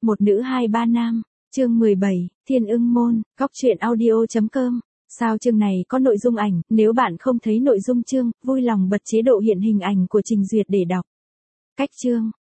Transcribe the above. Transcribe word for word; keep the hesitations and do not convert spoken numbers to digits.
một nữ hai ba nam, chương mười bảy, Thiên Ưng Môn, góc truyện audio chấm com. Sao chương này có nội dung ảnh, nếu bạn không thấy nội dung chương, vui lòng bật chế độ hiện hình ảnh của trình duyệt để đọc. Cách chương,